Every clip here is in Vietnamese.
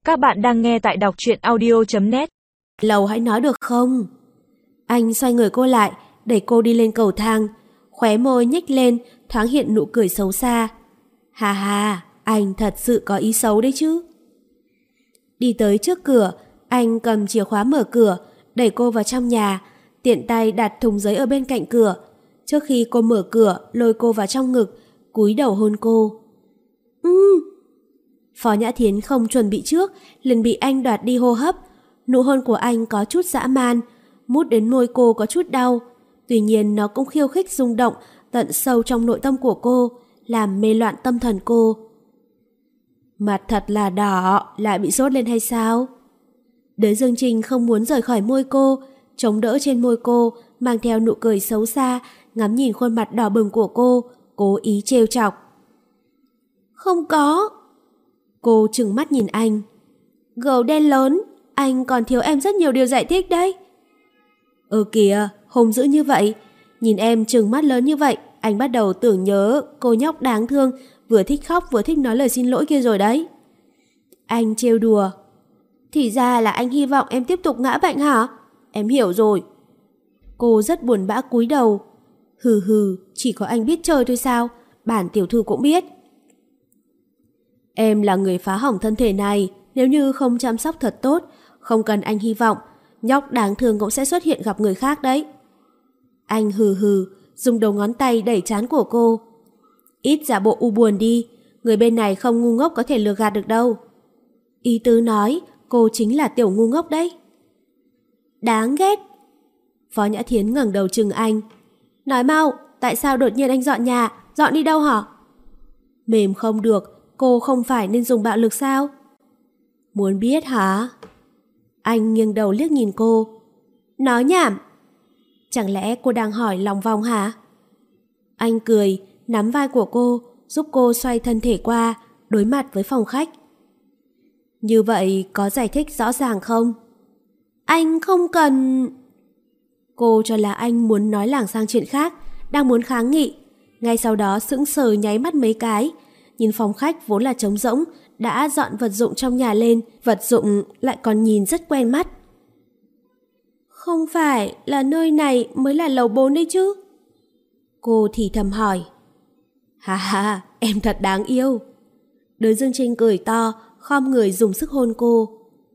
Các bạn đang nghe tại đọc truyện audio.net. Lầu hãy nói được không? Anh xoay người cô lại, đẩy cô đi lên cầu thang, khóe môi nhếch lên, thoáng hiện nụ cười xấu xa. Hà hà, anh thật sự có ý xấu đấy chứ. Đi tới trước cửa, anh cầm chìa khóa mở cửa, đẩy cô vào trong nhà, tiện tay đặt thùng giấy ở bên cạnh cửa. Trước khi cô mở cửa, lôi cô vào trong ngực, cúi đầu hôn cô. Phó Nhã Thiến không chuẩn bị trước, liền bị anh đoạt đi hô hấp. Nụ hôn của anh có chút dã man, mút đến môi cô có chút đau. Tuy nhiên nó cũng khiêu khích rung động tận sâu trong nội tâm của cô, làm mê loạn tâm thần cô. Mặt thật là đỏ, lại bị sốt lên hay sao? Đới Dương Trinh không muốn rời khỏi môi cô, chống đỡ trên môi cô, mang theo nụ cười xấu xa, ngắm nhìn khuôn mặt đỏ bừng của cô, cố ý trêu chọc. Không có. Cô trừng mắt nhìn anh. Gấu đen lớn, anh còn thiếu em rất nhiều điều giải thích đấy. Kìa, hung dữ như vậy. Nhìn em trừng mắt lớn như vậy, anh bắt đầu tưởng nhớ cô nhóc đáng thương, vừa thích khóc vừa thích nói lời xin lỗi kia rồi đấy. Anh trêu đùa. Thì ra là anh hy vọng em tiếp tục ngã bệnh hả? Em hiểu rồi. Cô rất buồn bã cúi đầu. Hừ hừ, chỉ có anh biết chơi thôi sao? Bản tiểu thư cũng biết. Em là người phá hỏng thân thể này, nếu như không chăm sóc thật tốt, không cần anh hy vọng, nhóc đáng thương cũng sẽ xuất hiện gặp người khác đấy. Anh hừ hừ, dùng đầu ngón tay đẩy trán của cô. Ít giả bộ u buồn đi, người bên này không ngu ngốc có thể lừa gạt được đâu. Ý tứ nói, cô chính là tiểu ngu ngốc đấy. Đáng ghét. Phó Nhã Thiến ngẩng đầu trừng anh. Nói mau, tại sao đột nhiên anh dọn nhà, dọn đi đâu hả? Mềm không được, cô không phải nên dùng bạo lực sao? Muốn biết hả? Anh nghiêng đầu liếc nhìn cô. Nói nhảm. Chẳng lẽ cô đang hỏi lòng vòng hả? Anh cười, nắm vai của cô, giúp cô xoay thân thể qua, đối mặt với phòng khách. Như vậy có giải thích rõ ràng không? Anh không cần... Cô cho là anh muốn nói lảng sang chuyện khác, đang muốn kháng nghị. Ngay sau đó sững sờ nháy mắt mấy cái, nhìn phòng khách vốn là trống rỗng, đã dọn vật dụng trong nhà lên, vật dụng lại còn nhìn rất quen mắt. Không phải là nơi này mới là lầu 4 đấy chứ? Cô thì thầm hỏi. Ha ha, em thật đáng yêu. Đới Dương Trinh cười to, khom người dùng sức hôn cô.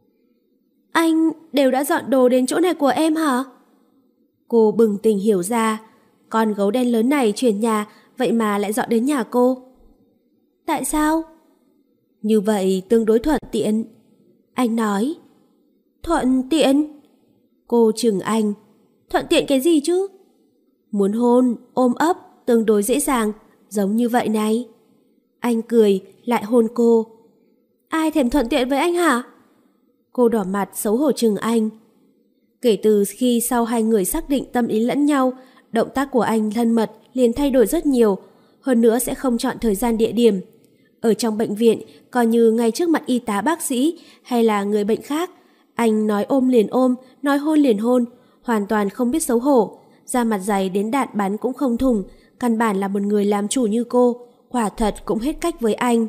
Anh đều đã dọn đồ đến chỗ này của em hả? Cô bừng tỉnh hiểu ra, con gấu đen lớn này chuyển nhà, vậy mà lại dọn đến nhà cô. Tại sao? Như vậy tương đối thuận tiện. Anh nói. Thuận tiện? Cô chừng anh. Thuận tiện cái gì chứ? Muốn hôn, ôm ấp, tương đối dễ dàng, giống như vậy này. Anh cười, lại hôn cô. Ai thèm thuận tiện với anh hả? Cô đỏ mặt xấu hổ chừng anh. Kể từ khi sau hai người xác định tâm ý lẫn nhau, động tác của anh thân mật liền thay đổi rất nhiều, hơn nữa sẽ không chọn thời gian địa điểm. Ở trong bệnh viện, coi như ngay trước mặt y tá bác sĩ hay là người bệnh khác, anh nói ôm liền ôm, nói hôn liền hôn, hoàn toàn không biết xấu hổ, da mặt dày đến đạn bắn cũng không thủng, căn bản là một người làm chủ như cô, quả thật cũng hết cách với anh.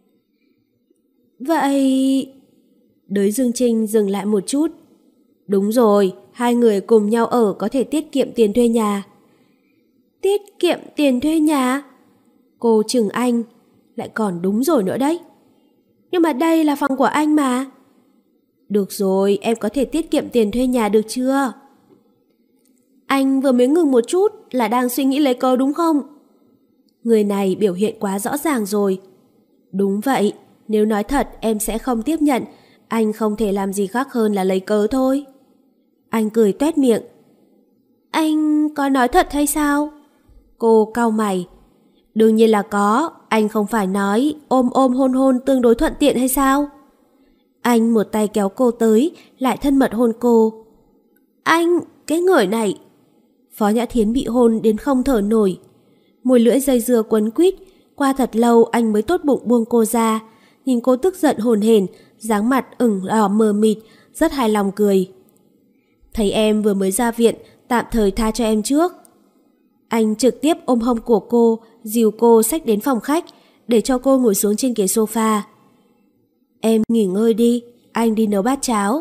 Vậy... Đới Dương Trinh dừng lại một chút. Đúng rồi, hai người cùng nhau ở có thể tiết kiệm tiền thuê nhà. Tiết kiệm tiền thuê nhà? Cô chừng anh. Lại còn đúng rồi nữa đấy. Nhưng mà đây là phòng của anh mà. Được rồi, em có thể tiết kiệm tiền thuê nhà được chưa? Anh vừa mới ngừng một chút là đang suy nghĩ lấy cớ đúng không? Người này biểu hiện quá rõ ràng rồi. Đúng vậy, nếu nói thật em sẽ không tiếp nhận. Anh không thể làm gì khác hơn là lấy cớ thôi. Anh cười toét miệng. Anh có nói thật hay sao? Cô cau mày. Đương nhiên là có, anh không phải nói ôm ôm hôn hôn tương đối thuận tiện hay sao? Anh một tay kéo cô tới, lại thân mật hôn cô. Anh, cái người này. Phó Nhã Thiến bị hôn đến không thở nổi. Môi lưỡi dây dưa quấn quýt, qua thật lâu anh mới tốt bụng buông cô ra. Nhìn cô tức giận hồn hển, dáng mặt ửng đỏ mờ mịt, rất hài lòng cười. Thấy em vừa mới ra viện, tạm thời tha cho em trước. Anh trực tiếp ôm hông của cô, dìu cô xách đến phòng khách, để cho cô ngồi xuống trên ghế sofa. Em nghỉ ngơi đi, anh đi nấu bát cháo.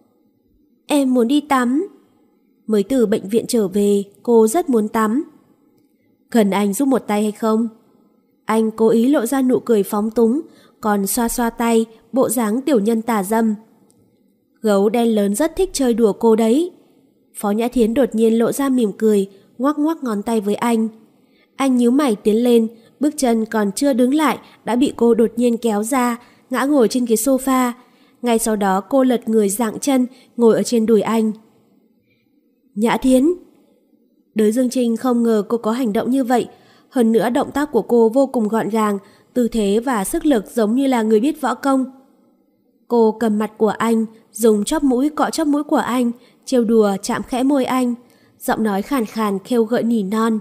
Em muốn đi tắm. Mới từ bệnh viện trở về, cô rất muốn tắm. Cần anh giúp một tay hay không? Anh cố ý lộ ra nụ cười phóng túng, còn xoa xoa tay, bộ dáng tiểu nhân tà dâm. Gấu đen lớn rất thích chơi đùa cô đấy. Phó Nhã Thiến đột nhiên lộ ra mỉm cười, ngoắc ngoắc ngón tay với anh. Anh nhíu mày tiến lên, bước chân còn chưa đứng lại đã bị cô đột nhiên kéo ra, ngã ngồi trên ghế sofa. Ngay sau đó cô lật người dạng chân, ngồi ở trên đùi anh. Nhã Thiến. Đới Dương Trinh không ngờ cô có hành động như vậy. Hơn nữa động tác của cô vô cùng gọn gàng, tư thế và sức lực giống như là người biết võ công. Cô cầm mặt của anh, dùng chóp mũi cọ chóp mũi của anh, trêu đùa chạm khẽ môi anh, giọng nói khàn khàn khêu gợi nỉ non.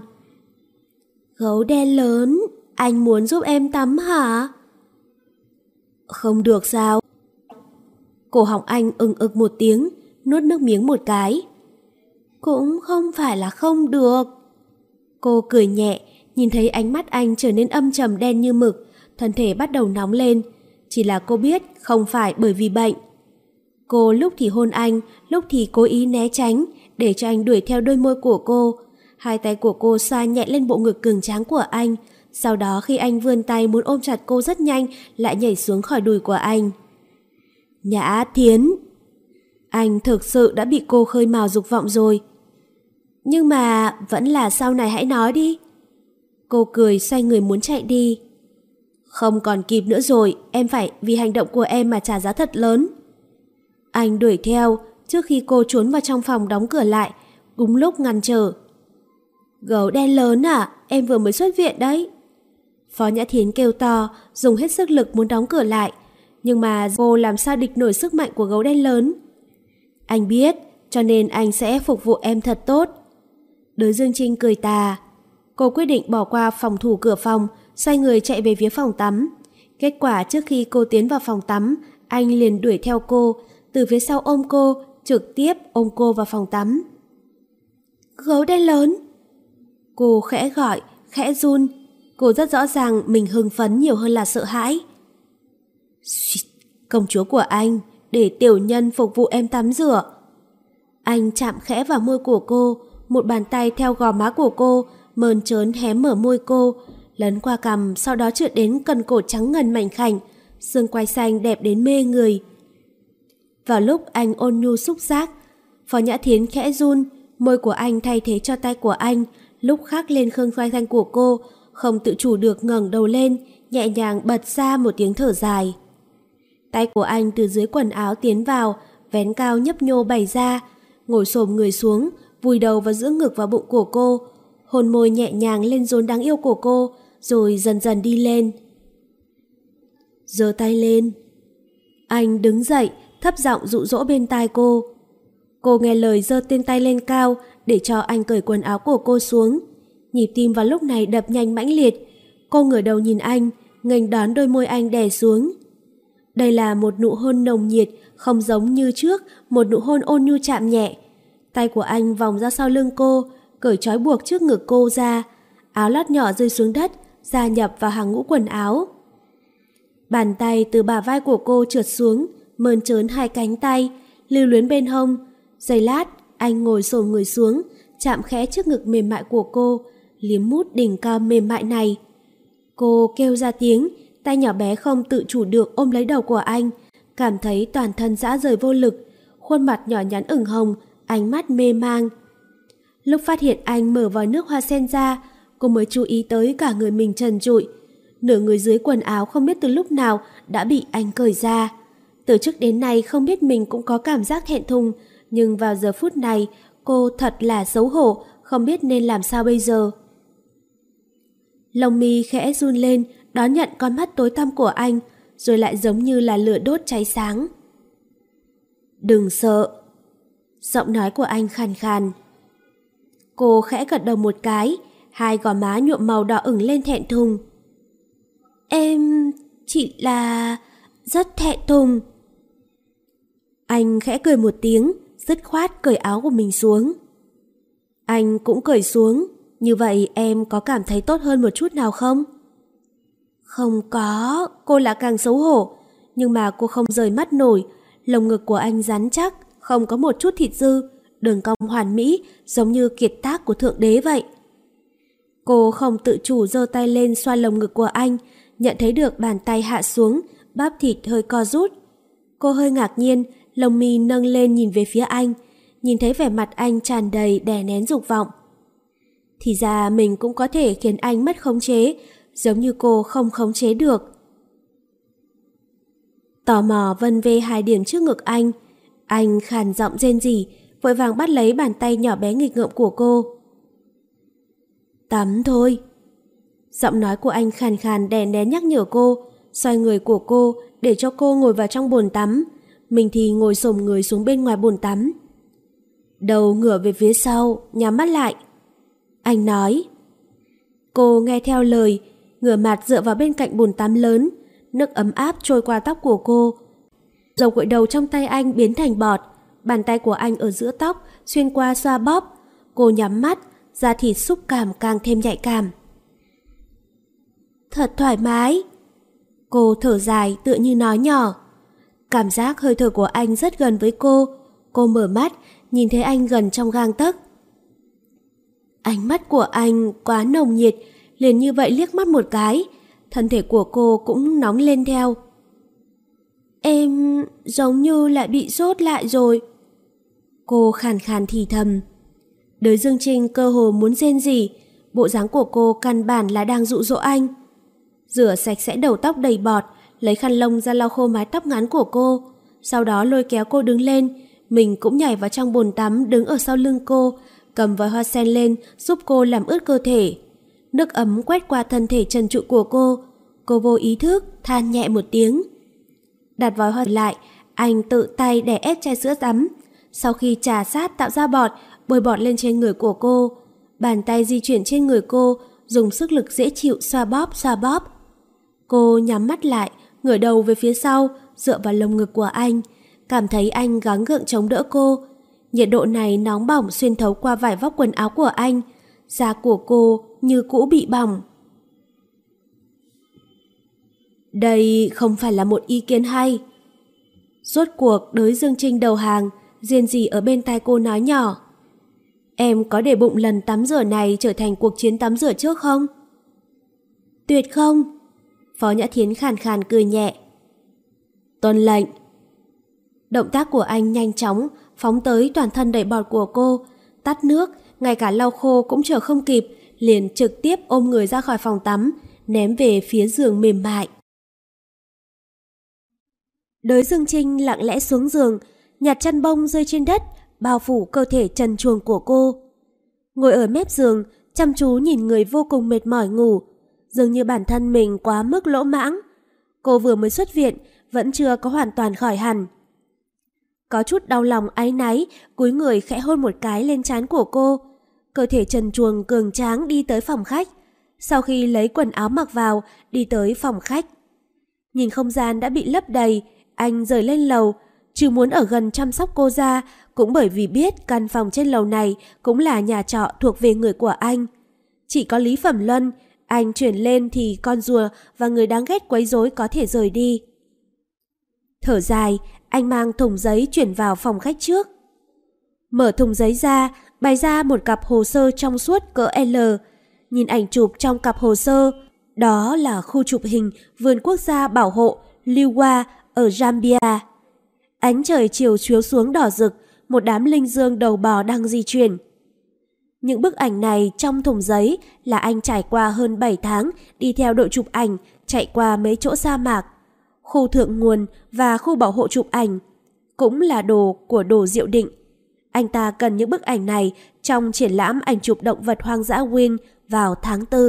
Gấu đen lớn, anh muốn giúp em tắm hả? Không được sao? Cổ họng anh ừng ực một tiếng, nuốt nước miếng một cái. Cũng không phải là không được. Cô cười nhẹ, nhìn thấy ánh mắt anh trở nên âm trầm đen như mực, thân thể bắt đầu nóng lên. Chỉ là cô biết không phải bởi vì bệnh. Cô lúc thì hôn anh, lúc thì cố ý né tránh, để cho anh đuổi theo đôi môi của cô. Hai tay của cô xoa nhẹ lên bộ ngực cường tráng của anh. Sau đó khi anh vươn tay muốn ôm chặt cô rất nhanh, lại nhảy xuống khỏi đùi của anh. Nhã Thiến. Anh thực sự đã bị cô khơi mào dục vọng rồi. Nhưng mà vẫn là sau này hãy nói đi. Cô cười xoay người muốn chạy đi. Không còn kịp nữa rồi, em phải vì hành động của em mà trả giá thật lớn. Anh đuổi theo, trước khi cô trốn vào trong phòng đóng cửa lại, đúng lúc ngăn trở. Gấu đen lớn à, em vừa mới xuất viện đấy. Phó Nhã Thiến kêu to, dùng hết sức lực muốn đóng cửa lại. Nhưng mà cô làm sao địch nổi sức mạnh của gấu đen lớn. Anh biết, cho nên anh sẽ phục vụ em thật tốt. Đới Dương Trinh cười tà. Cô quyết định bỏ qua phòng thủ cửa phòng, xoay người chạy về phía phòng tắm. Kết quả trước khi cô tiến vào phòng tắm, anh liền đuổi theo cô, từ phía sau ôm cô, trực tiếp ôm cô vào phòng tắm. Gấu đen lớn. Cô khẽ gọi, khẽ run. Cô rất rõ ràng mình hưng phấn nhiều hơn là sợ hãi. Công chúa của anh, để tiểu nhân phục vụ em tắm rửa. Anh chạm khẽ vào môi của cô, một bàn tay theo gò má của cô, mơn trớn hé mở môi cô, lấn qua cằm, sau đó trượt đến cần cổ trắng ngần mảnh khảnh, xương quai xanh đẹp đến mê người. Vào lúc anh ôn nhu xúc giác, Phó Nhã Thiến khẽ run, môi của anh thay thế cho tay của anh, lúc khác lên khương quai xanh của cô, không tự chủ được ngẩng đầu lên, nhẹ nhàng bật ra một tiếng thở dài. Tay của anh từ dưới quần áo tiến vào, vén cao nhấp nhô bày ra, ngồi xổm người xuống, vùi đầu vào giữa ngực và bụng của cô, hôn môi nhẹ nhàng lên rốn đáng yêu của cô, rồi dần dần đi lên. Giơ tay lên. Anh đứng dậy, thấp giọng dụ dỗ bên tai cô. Cô nghe lời giơ tên tay lên cao để cho anh cởi quần áo của cô xuống. Nhịp tim vào lúc này đập nhanh mãnh liệt. Cô ngửa đầu nhìn anh, nghênh đón đôi môi anh đè xuống. Đây là một nụ hôn nồng nhiệt, không giống như trước, một nụ hôn ôn nhu chạm nhẹ. Tay của anh vòng ra sau lưng cô, cởi trói buộc trước ngực cô ra. Áo lót nhỏ rơi xuống đất, gia nhập vào hàng ngũ quần áo. Bàn tay từ bả vai của cô trượt xuống, mơn trớn hai cánh tay, lưu luyến bên hông. Giây lát, anh ngồi xổm người xuống, chạm khẽ trước ngực mềm mại của cô, liếm mút đỉnh cao mềm mại này. Cô kêu ra tiếng, tay nhỏ bé không tự chủ được ôm lấy đầu của anh, cảm thấy toàn thân rã rời vô lực, khuôn mặt nhỏ nhắn ửng hồng, ánh mắt mê mang. Lúc phát hiện anh mở vòi nước hoa sen ra, cô mới chú ý tới cả người mình trần trụi. Nửa người dưới quần áo không biết từ lúc nào đã bị anh cởi ra. Từ trước đến nay không biết mình cũng có cảm giác thẹn thùng, nhưng vào giờ phút này cô thật là xấu hổ, không biết nên làm sao bây giờ. Lông mi khẽ run lên, đón nhận con mắt tối tăm của anh, rồi lại giống như là lửa đốt cháy sáng. Đừng sợ. Giọng nói của anh khàn khàn. Cô khẽ gật đầu một cái, hai gò má nhuộm màu đỏ ửng lên thẹn thùng. Em chỉ là rất thẹn thùng. Anh khẽ cười một tiếng, dứt khoát cởi áo của mình xuống. Anh cũng cởi xuống, như vậy em có cảm thấy tốt hơn một chút nào không? Không có, cô là càng xấu hổ, nhưng mà cô không rời mắt nổi, lồng ngực của anh rắn chắc, không có một chút thịt dư, đường cong hoàn mỹ, giống như kiệt tác của Thượng Đế vậy. Cô không tự chủ giơ tay lên xoa lồng ngực của anh, nhận thấy được bàn tay hạ xuống, bắp thịt hơi co rút. Cô hơi ngạc nhiên, lông mi nâng lên nhìn về phía anh, nhìn thấy vẻ mặt anh tràn đầy đè nén dục vọng. Thì ra mình cũng có thể khiến anh mất khống chế, giống như cô không khống chế được. Tò mò vân vê 2 điểm trước ngực anh khàn giọng rên rỉ, vội vàng bắt lấy bàn tay nhỏ bé nghịch ngợm của cô. Tắm thôi. Giọng nói của anh khàn khàn đè nén nhắc nhở cô, xoay người của cô để cho cô ngồi vào trong bồn tắm, mình thì ngồi xổm người xuống bên ngoài bồn tắm. Đầu ngửa về phía sau, nhắm mắt lại. Anh nói. Cô nghe theo lời, ngửa mặt dựa vào bên cạnh bồn tắm lớn, nước ấm áp trôi qua tóc của cô. Dầu gội đầu trong tay anh biến thành bọt, bàn tay của anh ở giữa tóc xuyên qua xoa bóp. Cô nhắm mắt, da thịt xúc cảm càng thêm nhạy cảm. Thật thoải mái. Cô thở dài tựa như nói nhỏ. Cảm giác hơi thở của anh rất gần với cô. Cô mở mắt, nhìn thấy anh gần trong gang tấc. Ánh mắt của anh quá nồng nhiệt, liền như vậy liếc mắt một cái, thân thể của cô cũng nóng lên theo. Em giống như lại bị sốt lại rồi. Cô khàn khàn thì thầm. Đới Dương Trinh cơ hồ muốn rên rỉ, bộ dáng của cô căn bản là đang dụ dỗ anh. Rửa sạch sẽ đầu tóc đầy bọt, lấy khăn lông ra lau khô mái tóc ngắn của cô, sau đó lôi kéo cô đứng lên, mình cũng nhảy vào trong bồn tắm đứng ở sau lưng cô, cầm vòi hoa sen lên giúp cô làm ướt cơ thể. Nước ấm quét qua thân thể trần trụi của cô vô ý thức than nhẹ một tiếng. Đặt vòi hoa lại, anh tự tay đè ép chai sữa tắm. Sau khi trà sát tạo ra bọt, bôi bọt lên trên người của cô. Bàn tay di chuyển trên người cô, dùng sức lực dễ chịu xoa bóp. Cô nhắm mắt lại, ngửa đầu về phía sau, dựa vào lồng ngực của anh, cảm thấy anh gắng gượng chống đỡ cô. Nhiệt độ này nóng bỏng xuyên thấu qua vải vóc quần áo của anh, da của cô như cũ bị bỏng. Đây không phải là một ý kiến hay. Rốt cuộc Đới Dương Trinh đầu hàng, riêng gì ở bên tai cô nói nhỏ. Em có để bụng lần tắm rửa này trở thành cuộc chiến tắm rửa trước không? Tuyệt không. Phó Nhã Thiến khàn khàn cười nhẹ. Tuân lệnh. Động tác của anh nhanh chóng, phóng tới toàn thân đầy bọt của cô, tắt nước, ngay cả lau khô cũng chờ không kịp, liền trực tiếp ôm người ra khỏi phòng tắm, ném về phía giường mềm mại. Đới Dương Trinh lặng lẽ xuống giường, nhặt chăn bông rơi trên đất, bao phủ cơ thể trần truồng của cô. Ngồi ở mép giường, chăm chú nhìn người vô cùng mệt mỏi ngủ, dường như bản thân mình quá mức lỗ mãng. Cô vừa mới xuất viện, vẫn chưa có hoàn toàn khỏi hẳn. Có chút đau lòng áy náy, cúi người khẽ hôn một cái lên trán của cô. Cơ thể trần truồng cường tráng đi tới phòng khách. Sau khi lấy quần áo mặc vào, đi tới phòng khách. Nhìn không gian đã bị lấp đầy, anh rời lên lầu, chứ muốn ở gần chăm sóc cô ra, cũng bởi vì biết căn phòng trên lầu này cũng là nhà trọ thuộc về người của anh. Chỉ có Lý Phẩm Luân, anh chuyển lên thì con rùa và người đáng ghét quấy rối có thể rời đi. Thở dài, anh mang thùng giấy chuyển vào phòng khách trước. Mở thùng giấy ra, bày ra một cặp hồ sơ trong suốt cỡ L. Nhìn ảnh chụp trong cặp hồ sơ, đó là khu chụp hình vườn quốc gia bảo hộ Liwa ở Zambia. Ánh trời chiều chiếu xuống đỏ rực, một đám linh dương đầu bò đang di chuyển. Những bức ảnh này trong thùng giấy là anh trải qua hơn 7 tháng đi theo đội chụp ảnh, chạy qua mấy chỗ sa mạc. Khu thượng nguồn và khu bảo hộ chụp ảnh cũng là đồ của Đồ Diệu Định. Anh ta cần những bức ảnh này trong triển lãm ảnh chụp động vật hoang dã Win vào tháng 4.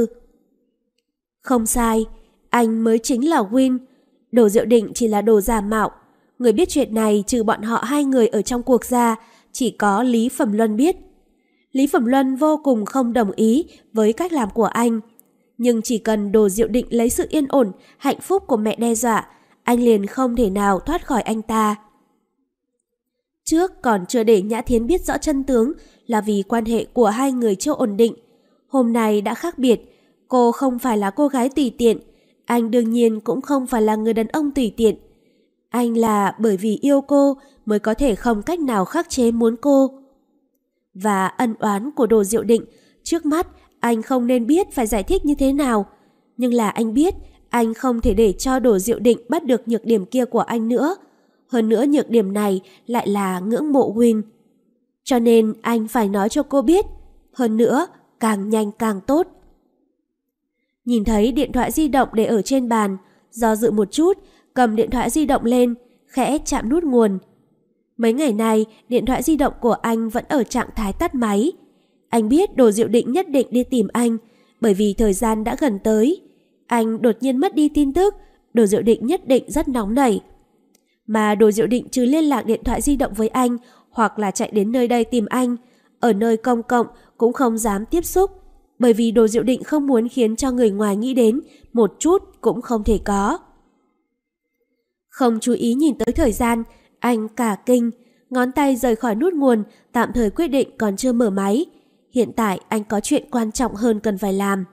Không sai, anh mới chính là Win. Đồ Diệu Định chỉ là đồ giả mạo. Người biết chuyện này trừ bọn họ 2 người ở trong cuộc ra, chỉ có Lý Phẩm Luân biết. Lý Phẩm Luân vô cùng không đồng ý với cách làm của anh. Nhưng chỉ cần Đồ Diệu Định lấy sự yên ổn, hạnh phúc của mẹ đe dọa, anh liền không thể nào thoát khỏi anh ta. Trước còn chưa để Nhã Thiến biết rõ chân tướng là vì quan hệ của 2 người chưa ổn định. Hôm nay đã khác biệt, cô không phải là cô gái tùy tiện, anh đương nhiên cũng không phải là người đàn ông tùy tiện. Anh là bởi vì yêu cô mới có thể không cách nào khắc chế muốn cô. Và ân oán của Đồ Diệu Định, trước mắt anh không nên biết phải giải thích như thế nào. Nhưng là anh biết anh không thể để cho Đồ Diệu Định bắt được nhược điểm kia của anh nữa. Hơn nữa nhược điểm này lại là ngưỡng mộ Win. Cho nên anh phải nói cho cô biết. Hơn nữa, càng nhanh càng tốt. Nhìn thấy điện thoại di động để ở trên bàn, do dự một chút, cầm điện thoại di động lên, khẽ chạm nút nguồn. Mấy ngày này, điện thoại di động của anh vẫn ở trạng thái tắt máy. Anh biết Đồ Diệu Định nhất định đi tìm anh, bởi vì thời gian đã gần tới. Anh đột nhiên mất đi tin tức, Đồ Diệu Định nhất định rất nóng nảy. Mà Đồ Diệu Định trừ liên lạc điện thoại di động với anh, hoặc là chạy đến nơi đây tìm anh, ở nơi công cộng cũng không dám tiếp xúc, bởi vì Đồ Diệu Định không muốn khiến cho người ngoài nghĩ đến, một chút cũng không thể có. Không chú ý nhìn tới thời gian, anh cả kinh, ngón tay rời khỏi nút nguồn, tạm thời quyết định còn chưa mở máy. Hiện tại anh có chuyện quan trọng hơn cần phải làm.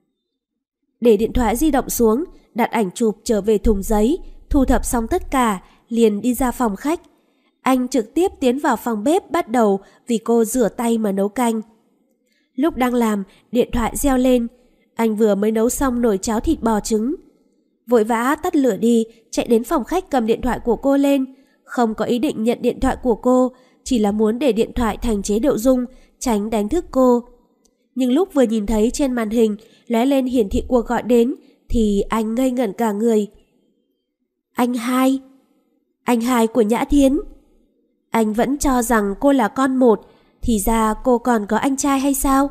Để điện thoại di động xuống, đặt ảnh chụp trở về thùng giấy, thu thập xong tất cả, liền đi ra phòng khách. Anh trực tiếp tiến vào phòng bếp bắt đầu vì cô rửa tay mà nấu canh. Lúc đang làm, điện thoại reo lên. Anh vừa mới nấu xong nồi cháo thịt bò trứng. Vội vã tắt lửa đi, chạy đến phòng khách cầm điện thoại của cô lên. Không có ý định nhận điện thoại của cô, chỉ là muốn để điện thoại thành chế độ rung, tránh đánh thức cô. Nhưng lúc vừa nhìn thấy trên màn hình lóe lên hiển thị cuộc gọi đến thì anh ngây ngẩn cả người. Anh hai của Nhã Thiến. Anh vẫn cho rằng cô là con một, thì ra cô còn có anh trai hay sao?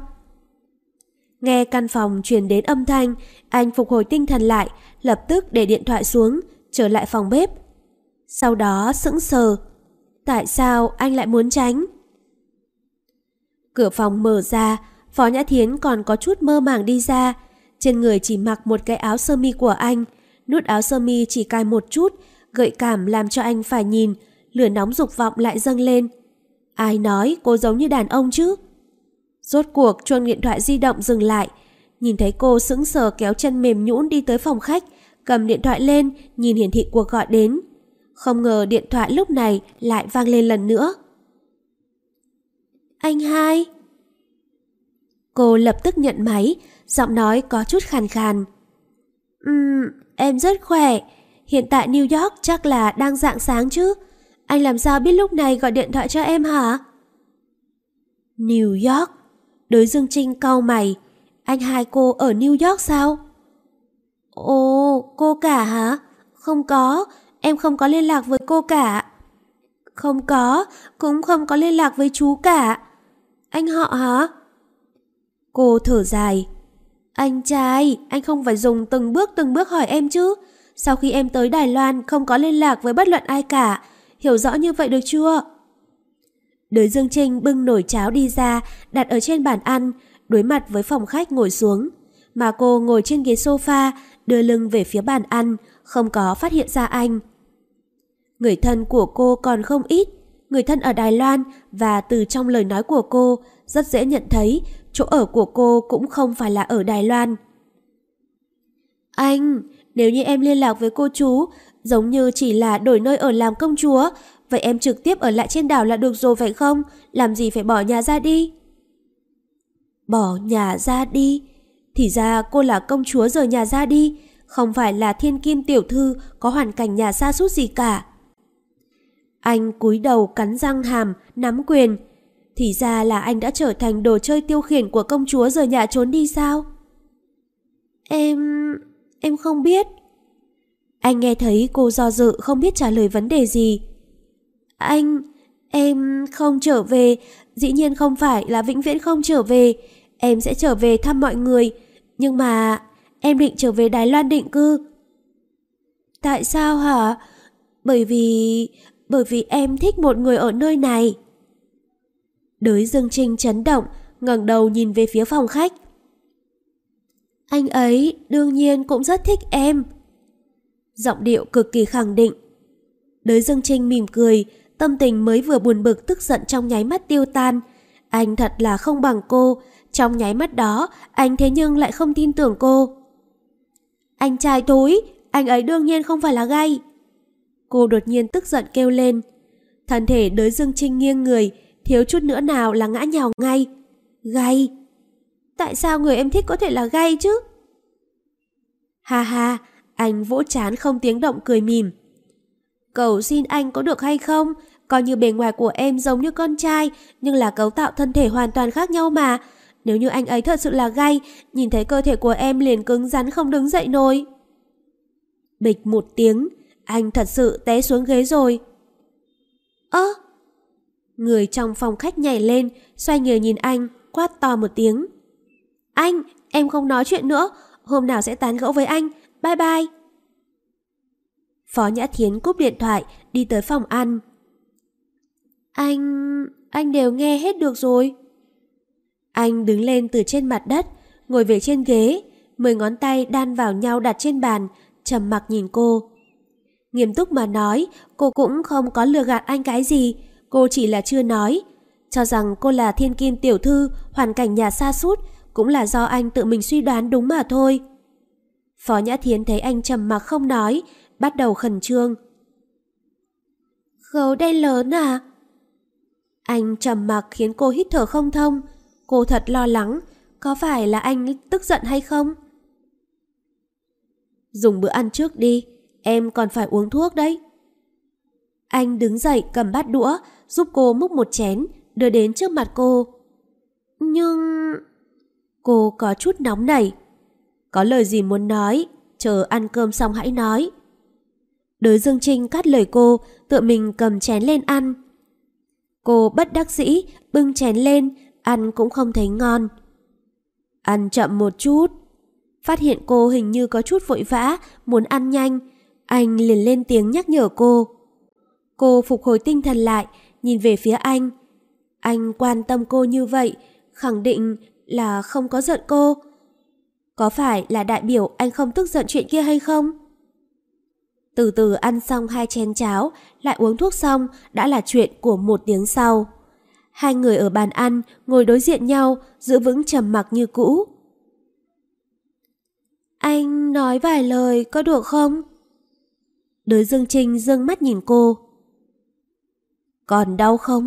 Nghe căn phòng truyền đến âm thanh, anh phục hồi tinh thần lại, lập tức để điện thoại xuống, trở lại phòng bếp. Sau đó sững sờ. Tại sao anh lại muốn tránh? Cửa phòng mở ra, Phó Nhã Thiến còn có chút mơ màng đi ra. Trên người chỉ mặc một cái áo sơ mi của anh, nút áo sơ mi chỉ cài một chút, gợi cảm làm cho anh phải nhìn, lửa nóng dục vọng lại dâng lên. Ai nói cô giống như đàn ông chứ? Rốt cuộc chuông điện thoại di động dừng lại. Nhìn thấy cô sững sờ kéo chân mềm nhũn đi tới phòng khách, cầm điện thoại lên, nhìn hiển thị cuộc gọi đến. Không ngờ điện thoại lúc này lại vang lên lần nữa. Anh hai. Cô lập tức nhận máy, giọng nói có chút khàn khàn. Em rất khỏe. Hiện tại New York chắc là đang rạng sáng chứ. Anh làm sao biết lúc này gọi điện thoại cho em hả? New York. Đối Dương Trinh cau mày. Anh hai cô ở New York sao? Ồ, cô cả hả? Không có, em không có liên lạc với cô cả. Không có, cũng không có liên lạc với chú cả. Anh họ hả? Cô thở dài. Anh trai, anh không phải dùng từng bước hỏi em chứ. Sau khi em tới Đài Loan không có liên lạc với bất luận ai cả. Hiểu rõ như vậy được chưa? Đới Dương Trinh bưng nồi cháo đi ra, đặt ở trên bàn ăn, đối mặt với phòng khách ngồi xuống. Mà cô ngồi trên ghế sofa, đưa lưng về phía bàn ăn, không có phát hiện ra anh. Người thân của cô còn không ít, người thân ở Đài Loan, và từ trong lời nói của cô, rất dễ nhận thấy chỗ ở của cô cũng không phải là ở Đài Loan. Anh, nếu như em liên lạc với cô chú, giống như chỉ là đổi nơi ở làm công chúa, vậy em trực tiếp ở lại trên đảo là được rồi phải không? Làm gì phải bỏ nhà ra đi? Bỏ nhà ra đi? Thì ra cô là công chúa rời nhà ra đi, không phải là thiên kim tiểu thư có hoàn cảnh nhà sa sút gì cả. Anh cúi đầu cắn răng hàm, nắm quyền. Thì ra là anh đã trở thành đồ chơi tiêu khiển của công chúa rời nhà trốn đi sao? Em không biết. Anh nghe thấy cô do dự không biết trả lời vấn đề gì. Em không trở về, dĩ nhiên không phải là vĩnh viễn không trở về. Em sẽ trở về thăm mọi người, nhưng mà em định trở về Đài Loan định cư. Tại sao hả? Bởi vì em thích một người ở nơi này. Đới Dương Trinh chấn động, ngẩng đầu nhìn về phía phòng khách. Anh ấy đương nhiên cũng rất thích em. Giọng điệu cực kỳ khẳng định. Đới Dương Trinh mỉm cười, tâm tình mới vừa buồn bực tức giận trong nháy mắt tiêu tan. Anh thật là không bằng cô, trong nháy mắt đó anh thế nhưng lại không tin tưởng cô. Anh trai thối, anh ấy đương nhiên không phải là gay. Cô đột nhiên tức giận kêu lên. Thân thể Đới Dương Trinh nghiêng người, thiếu chút nữa nào là ngã nhào ngay. Gay! Tại sao người em thích có thể là gay chứ? Ha ha, anh vỗ trán không tiếng động cười mỉm. Cầu xin anh có được hay không? Coi như bề ngoài của em giống như con trai, nhưng là cấu tạo thân thể hoàn toàn khác nhau mà. Nếu như anh ấy thật sự là gay, nhìn thấy cơ thể của em liền cứng rắn không đứng dậy nổi. Bịch một tiếng, anh thật sự té xuống ghế rồi. Ơ! Người trong phòng khách nhảy lên, xoay người nhìn anh, quát to một tiếng. Anh, em không nói chuyện nữa, hôm nào sẽ tán gẫu với anh, bye bye. Phó Nhã Thiến cúp điện thoại, đi tới phòng ăn. Anh đều nghe hết được rồi. Anh đứng lên từ trên mặt đất, ngồi về trên ghế, 10 ngón tay đan vào nhau đặt trên bàn, trầm mặc nhìn cô. Nghiêm túc mà nói, cô cũng không có lừa gạt anh cái gì, cô chỉ là chưa nói. Cho rằng cô là thiên kim tiểu thư, hoàn cảnh nhà sa sút cũng là do anh tự mình suy đoán đúng mà thôi. Phó Nhã Thiến thấy anh trầm mặc không nói, bắt đầu khẩn trương. Gấu đen lớn à? Anh trầm mặc khiến cô hít thở không thông. Cô thật lo lắng, có phải là anh tức giận hay không? Dùng bữa ăn trước đi, em còn phải uống thuốc đấy. Anh đứng dậy cầm bát đũa, giúp cô múc một chén, đưa đến trước mặt cô. Nhưng... Cô có chút nóng nảy. Có lời gì muốn nói, chờ ăn cơm xong hãy nói. Đới Dương Trinh cắt lời cô, tự mình cầm chén lên ăn. Cô bất đắc dĩ, bưng chén lên, ăn cũng không thấy ngon. Ăn chậm một chút. Phát hiện cô hình như có chút vội vã, muốn ăn nhanh. Anh liền lên tiếng nhắc nhở cô. Cô phục hồi tinh thần lại, nhìn về phía anh. Anh quan tâm cô như vậy, khẳng định là không có giận cô. Có phải là đại biểu anh không tức giận chuyện kia hay không? Từ từ ăn xong 2 chén cháo, lại uống thuốc xong, đã là chuyện của 1 tiếng sau. Hai người ở bàn ăn, ngồi đối diện nhau, giữ vững trầm mặc như cũ. Anh nói vài lời có được không? Đới Dương Trinh dương mắt nhìn cô. Còn đau không?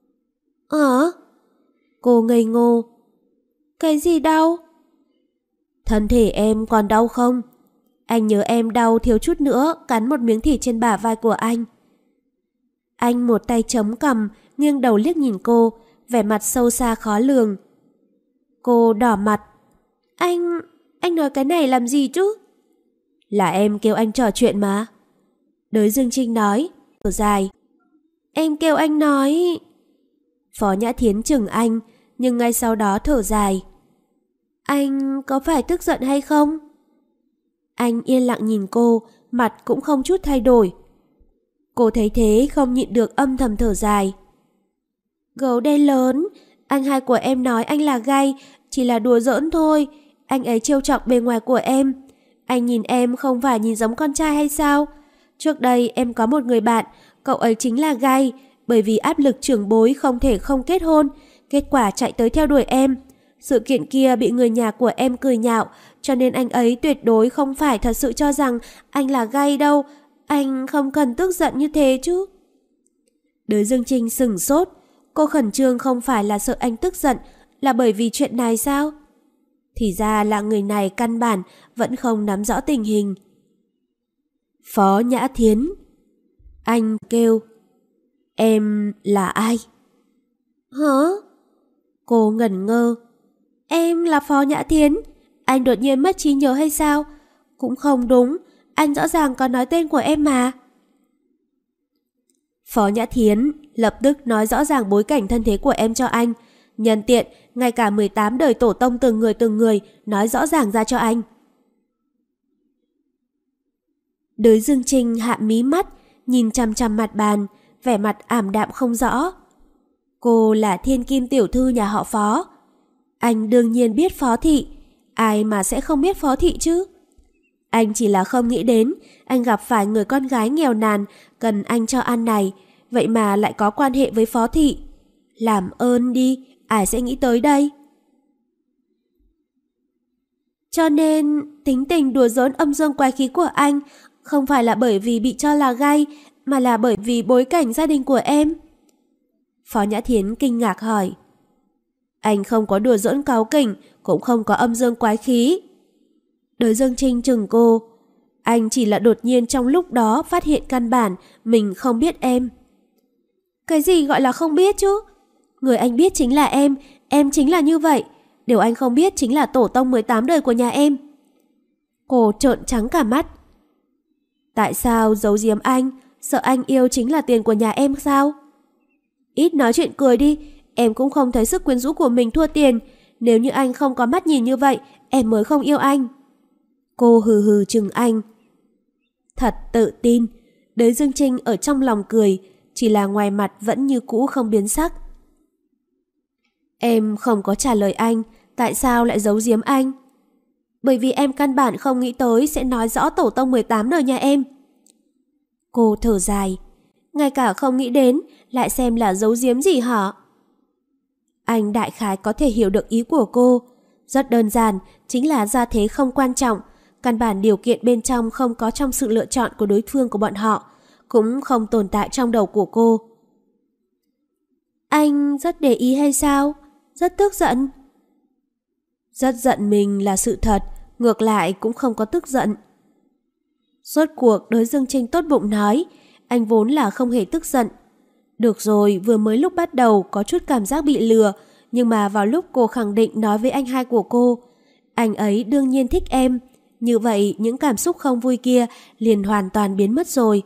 Cô ngây ngô. Cái gì đau? Thân thể em còn đau không? Anh nhớ em đau thiếu chút nữa cắn một miếng thịt trên bả vai của anh. Anh một tay chống cằm, nghiêng đầu liếc nhìn cô, vẻ mặt sâu xa khó lường. Cô đỏ mặt. Anh nói cái này làm gì chứ? Là em kêu anh trò chuyện mà. Đới Dương Trinh nói, thở dài. Em kêu anh nói... Phó Nhã Thiến chừng anh, nhưng ngay sau đó thở dài. Anh có phải tức giận hay không? Anh yên lặng nhìn cô, mặt cũng không chút thay đổi. Cô thấy thế không nhịn được âm thầm thở dài. Gấu đen lớn, anh hai của em nói anh là gay, chỉ là đùa giỡn thôi. Anh ấy trêu chọc bề ngoài của em. Anh nhìn em không phải nhìn giống con trai hay sao? Trước đây em có một người bạn, cậu ấy chính là gay, bởi vì áp lực trưởng bối không thể không kết hôn, kết quả chạy tới theo đuổi em. Sự kiện kia bị người nhà của em cười nhạo, cho nên anh ấy tuyệt đối không phải thật sự cho rằng anh là gay đâu. Anh không cần tức giận như thế chứ. Đới Dương Trinh sửng sốt. Cô khẩn trương không phải là sợ anh tức giận, là bởi vì chuyện này sao? Thì ra là người này căn bản vẫn không nắm rõ tình hình. Phó Nhã Thiến. Anh kêu. Em là ai? Hả? Cô ngẩn ngơ. Em là Phó Nhã Thiến. Anh đột nhiên mất trí nhớ hay sao? Cũng không đúng, anh rõ ràng có nói tên của em mà. Phó Nhã Thiến lập tức nói rõ ràng bối cảnh thân thế của em cho anh. Nhân tiện, ngay cả 18 đời tổ tông từng người nói rõ ràng ra cho anh. Đới Dương Trinh hạ mí mắt, nhìn chằm chằm mặt bàn, vẻ mặt ảm đạm không rõ. Cô là thiên kim tiểu thư nhà họ Phó. Anh đương nhiên biết Phó thị, ai mà sẽ không biết Phó thị chứ? Anh chỉ là không nghĩ đến anh gặp phải người con gái nghèo nàn cần anh cho ăn này, vậy mà lại có quan hệ với Phó thị. Làm ơn đi, ai sẽ nghĩ tới đây? Cho nên tính tình đùa giỡn âm dương quái khí của anh không phải là bởi vì bị cho là gay, mà là bởi vì bối cảnh gia đình của em. Phó Nhã Thiến kinh ngạc hỏi. Anh không có đùa giỡn cáu kỉnh, cũng không có âm dương quái khí. Đới Dương Trinh chừng cô. Anh chỉ là đột nhiên trong lúc đó phát hiện căn bản mình không biết em. Cái gì gọi là không biết chứ? Người anh biết chính là em chính là như vậy. Điều anh không biết chính là tổ tông 18 đời của nhà em. Cô trợn trắng cả mắt. Tại sao giấu giếm anh? Sợ anh yêu chính là tiền của nhà em sao? Ít nói chuyện cười đi. Em cũng không thấy sức quyến rũ của mình thua tiền. Nếu như anh không có mắt nhìn như vậy, em mới không yêu anh. Cô hừ hừ chừng anh. Thật tự tin. Đới Dương Trinh ở trong lòng cười, chỉ là ngoài mặt vẫn như cũ không biến sắc. Em không có trả lời anh. Tại sao lại giấu giếm anh? Bởi vì em căn bản không nghĩ tới sẽ nói rõ tổ tông 18 đời nhà em. Cô thở dài. Ngay cả không nghĩ đến, lại xem là giấu giếm gì hả? Anh đại khái có thể hiểu được ý của cô. Rất đơn giản, chính là gia thế không quan trọng. Căn bản điều kiện bên trong không có trong sự lựa chọn của đối phương của bọn họ, cũng không tồn tại trong đầu của cô. Anh rất để ý hay sao? Rất tức giận? Rất giận mình là sự thật, ngược lại cũng không có tức giận. Rốt cuộc Đới Dương Trinh tốt bụng nói, anh vốn là không hề tức giận. Được rồi, vừa mới lúc bắt đầu có chút cảm giác bị lừa, nhưng mà vào lúc cô khẳng định nói với anh hai của cô, anh ấy đương nhiên thích em. Như vậy những cảm xúc không vui kia liền hoàn toàn biến mất rồi.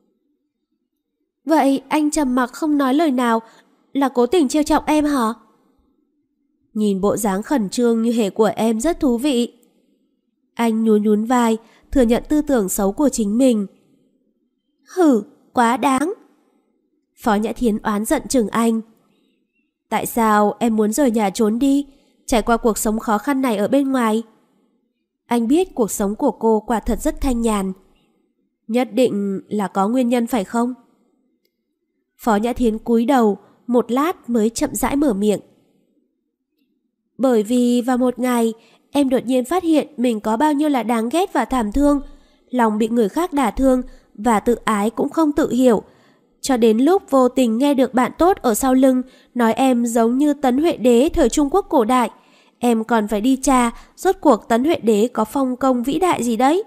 Vậy anh trầm mặc không nói lời nào là cố tình trêu chọc em hả? Nhìn bộ dáng khẩn trương như hề của em rất thú vị. Anh nhún nhún vai, thừa nhận tư tưởng xấu của chính mình. Hử, quá đáng. Phó Nhã Thiến oán giận chừng anh. Tại sao em muốn rời nhà trốn đi, trải qua cuộc sống khó khăn này ở bên ngoài? Anh biết cuộc sống của cô quả thật rất thanh nhàn. Nhất định là có nguyên nhân phải không? Phó Nhã Thiến cúi đầu, một lát mới chậm rãi mở miệng. Bởi vì vào một ngày, em đột nhiên phát hiện mình có bao nhiêu là đáng ghét và thảm thương, lòng bị người khác đả thương và tự ái cũng không tự hiểu. Cho đến lúc vô tình nghe được bạn tốt ở sau lưng nói em giống như Tấn Huệ Đế thời Trung Quốc cổ đại. Em còn phải đi tra rốt cuộc Tấn Huệ Đế có phong công vĩ đại gì đấy.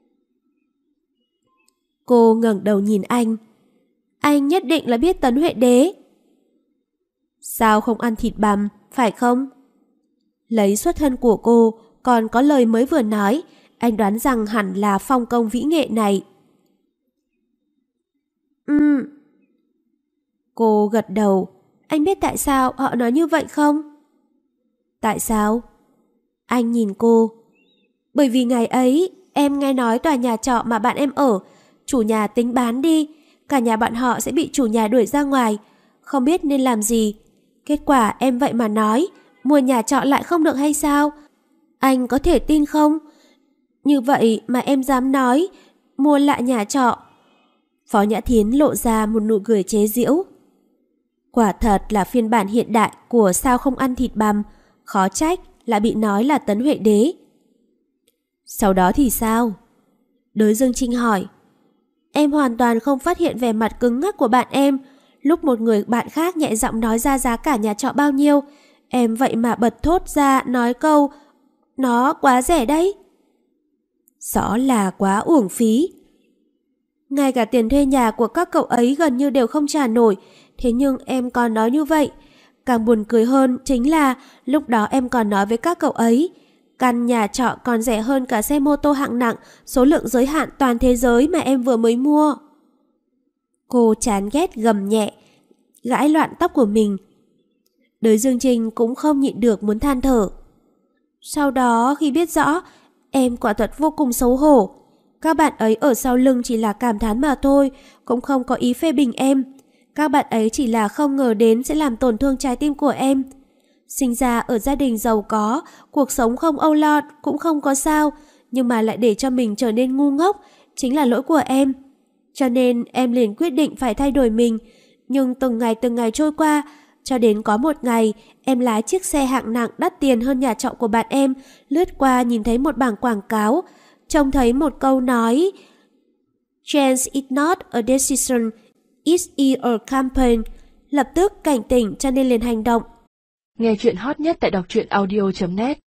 Cô ngẩng đầu nhìn anh. Anh nhất định là biết Tấn Huệ Đế. Sao không ăn thịt bằm, phải không? Lấy xuất thân của cô, còn có lời mới vừa nói, anh đoán rằng hẳn là phong công vĩ nghệ này. Cô gật đầu. Anh biết tại sao họ nói như vậy không? Tại sao? Anh nhìn cô. Bởi vì ngày ấy, em nghe nói tòa nhà trọ mà bạn em ở, chủ nhà tính bán đi, cả nhà bạn họ sẽ bị chủ nhà đuổi ra ngoài, không biết nên làm gì. Kết quả em vậy mà nói, mua nhà trọ lại không được hay sao? Anh có thể tin không? Như vậy mà em dám nói, mua lại nhà trọ. Phó Nhã Thiến lộ ra một nụ cười chế giễu. Quả thật là phiên bản hiện đại của sao không ăn thịt bằm, khó trách lại bị nói là Tấn Huệ Đế. Sau đó thì sao? Đới Dương Trinh hỏi. Em hoàn toàn không phát hiện vẻ mặt cứng ngắc của bạn em. Lúc một người bạn khác nhẹ giọng nói ra giá cả nhà trọ bao nhiêu, em vậy mà bật thốt ra nói câu nó quá rẻ đấy. Rõ là quá uổng phí. Ngay cả tiền thuê nhà của các cậu ấy gần như đều không trả nổi, thế nhưng em còn nói như vậy. Càng buồn cười hơn chính là lúc đó em còn nói với các cậu ấy, căn nhà trọ còn rẻ hơn cả xe mô tô hạng nặng số lượng giới hạn toàn thế giới mà em vừa mới mua. Cô chán ghét gầm nhẹ, gãi loạn tóc của mình. Đới Dương Trinh cũng không nhịn được muốn than thở. Sau đó khi biết rõ, em quả thật vô cùng xấu hổ. Các bạn ấy ở sau lưng chỉ là cảm thán mà thôi, cũng không có ý phê bình em. Các bạn ấy chỉ là không ngờ đến sẽ làm tổn thương trái tim của em. Sinh ra ở gia đình giàu có, cuộc sống không âu lo cũng không có sao, nhưng mà lại để cho mình trở nên ngu ngốc, chính là lỗi của em. Cho nên em liền quyết định phải thay đổi mình. Nhưng từng ngày trôi qua, cho đến có một ngày, em lái chiếc xe hạng nặng đắt tiền hơn nhà trọ của bạn em, lướt qua nhìn thấy một bảng quảng cáo, trông thấy một câu nói, Change is not a decision, it's a campaign. Lập tức cảnh tỉnh cho nên liền hành động. Nghe chuyện hot nhất tại đọc truyện audio.net